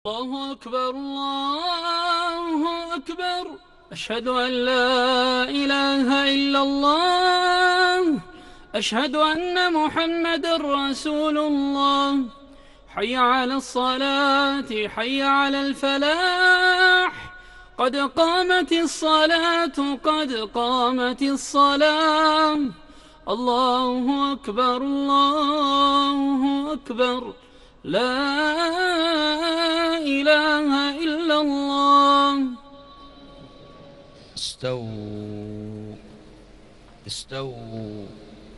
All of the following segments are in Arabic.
الله أكبر الله أكبر. أشهد أن لا إله إلا الله. أشهد أن محمد رسول الله. حي على الصلاة، حي على الفلاح. قد قامت الصلاة، قد قامت الصلاة. الله أكبر الله أكبر. لا إله إلا الله. استووا استووا،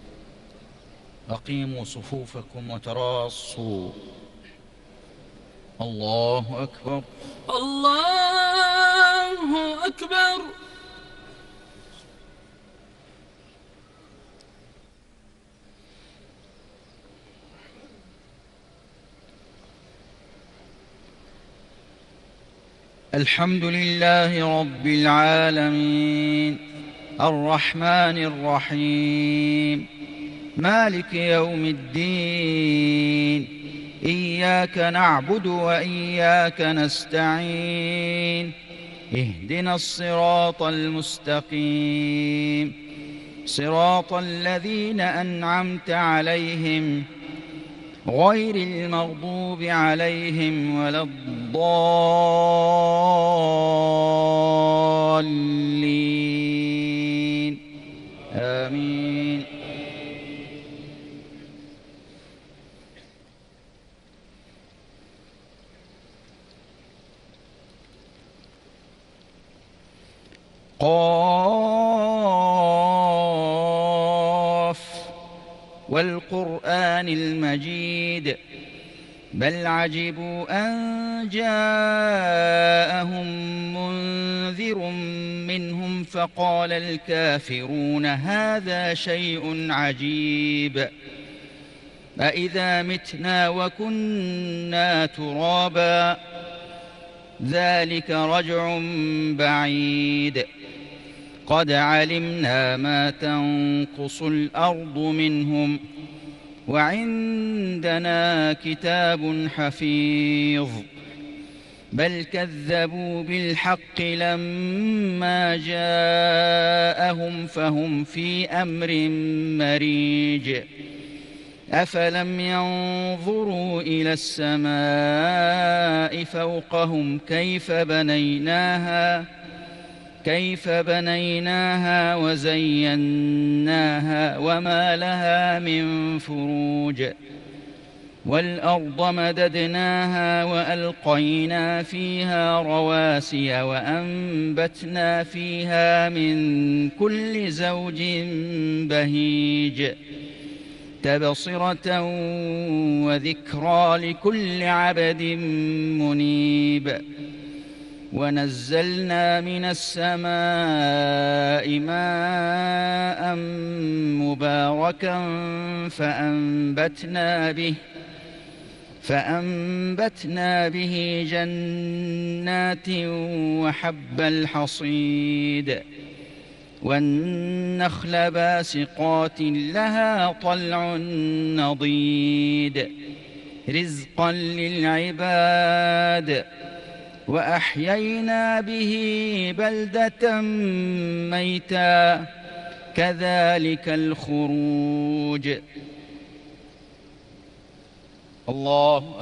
أقيموا صفوفكم وتراصوا. الله أكبر الله أكبر. الحمد لله رب العالمين، الرحمن الرحيم، مالك يوم الدين. إياك نعبد وإياك نستعين. اهدنا الصراط المستقيم، صراط الذين أنعمت عليهم غير المغضوب عليهم ولا الضالين. آمين. قاف والقرآن المجيد، بل عجبوا أن جاءهم منذر منهم فقال الكافرون هذا شيء عجيب. أإذا متنا وكنا ترابا ذلك رجع بعيد. قد علمنا ما تنقص الأرض منهم وعندنا كتاب حفيظ. بل كذبوا بالحق لما جاءهم فهم في أمر مريج. أفلم ينظروا إلى السماء فوقهم كيف بنيناها وزيناها وما لها من فروج. والأرض مددناها وألقينا فيها رواسي وأنبتنا فيها من كل زوج بهيج. تبصرة وذكرى لكل عبد منيب. ونزلنا من السماء ماء مباركا فأنبتنا به جنات وحب الحصيد. والنخل باسقات لها طلع نضيد، رزقا للعباد. وأحيينا به بلدة ميتا كذلك الخروج. الله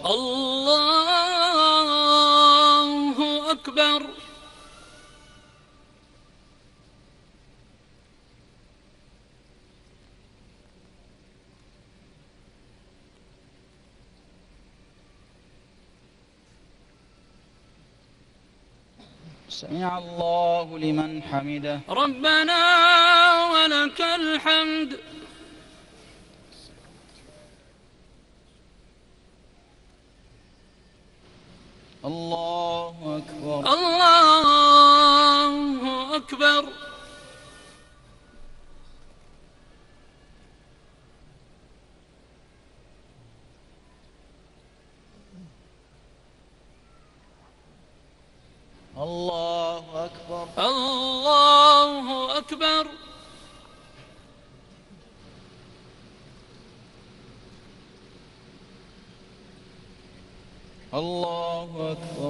أكبر. سمع الله لمن حمده. ربنا ولك الحمد. الله أكبر الله أكبر. الله أكبر الله أكبر. الله أكبر.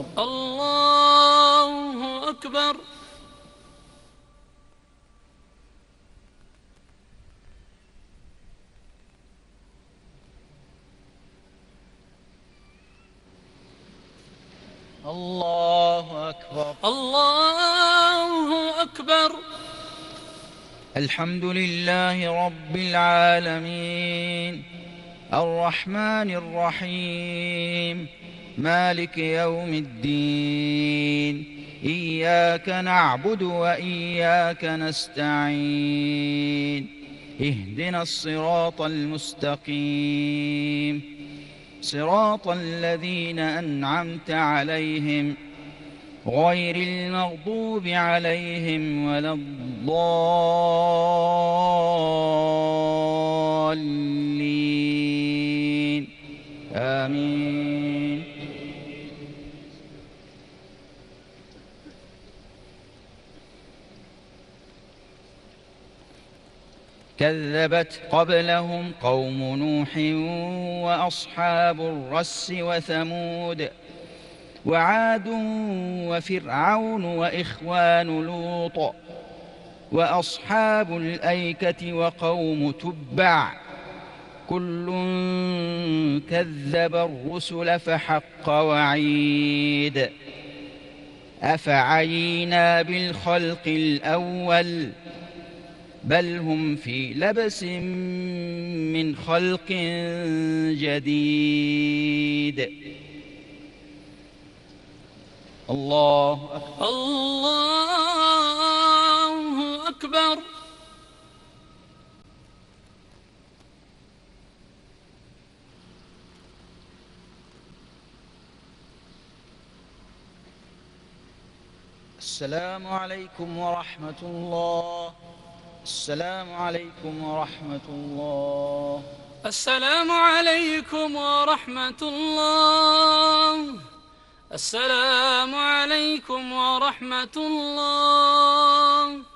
الله أكبر. الله أكبر. الله أكبر. الحمد لله رب العالمين الرحمن الرحيم مالك يوم الدين إياك نعبد وإياك نستعين اهدنا الصراط المستقيم صراط الذين أنعمت عليهم غير المغضوب عليهم ولا الضالين آمين. كذبت قبلهم قوم نوح وأصحاب الرس وثمود وعاد وفرعون وإخوان لوط وأصحاب الأيكة وقوم تبع كل كذب الرسل فحق وعيد. أفعينا بالخلق الأول بل هم في لبس من خلق جديد. الله أكبر. الله أكبر. السلام عليكم ورحمة الله. السلام عليكم ورحمة الله. السلام عليكم ورحمة الله. السلام عليكم ورحمة الله.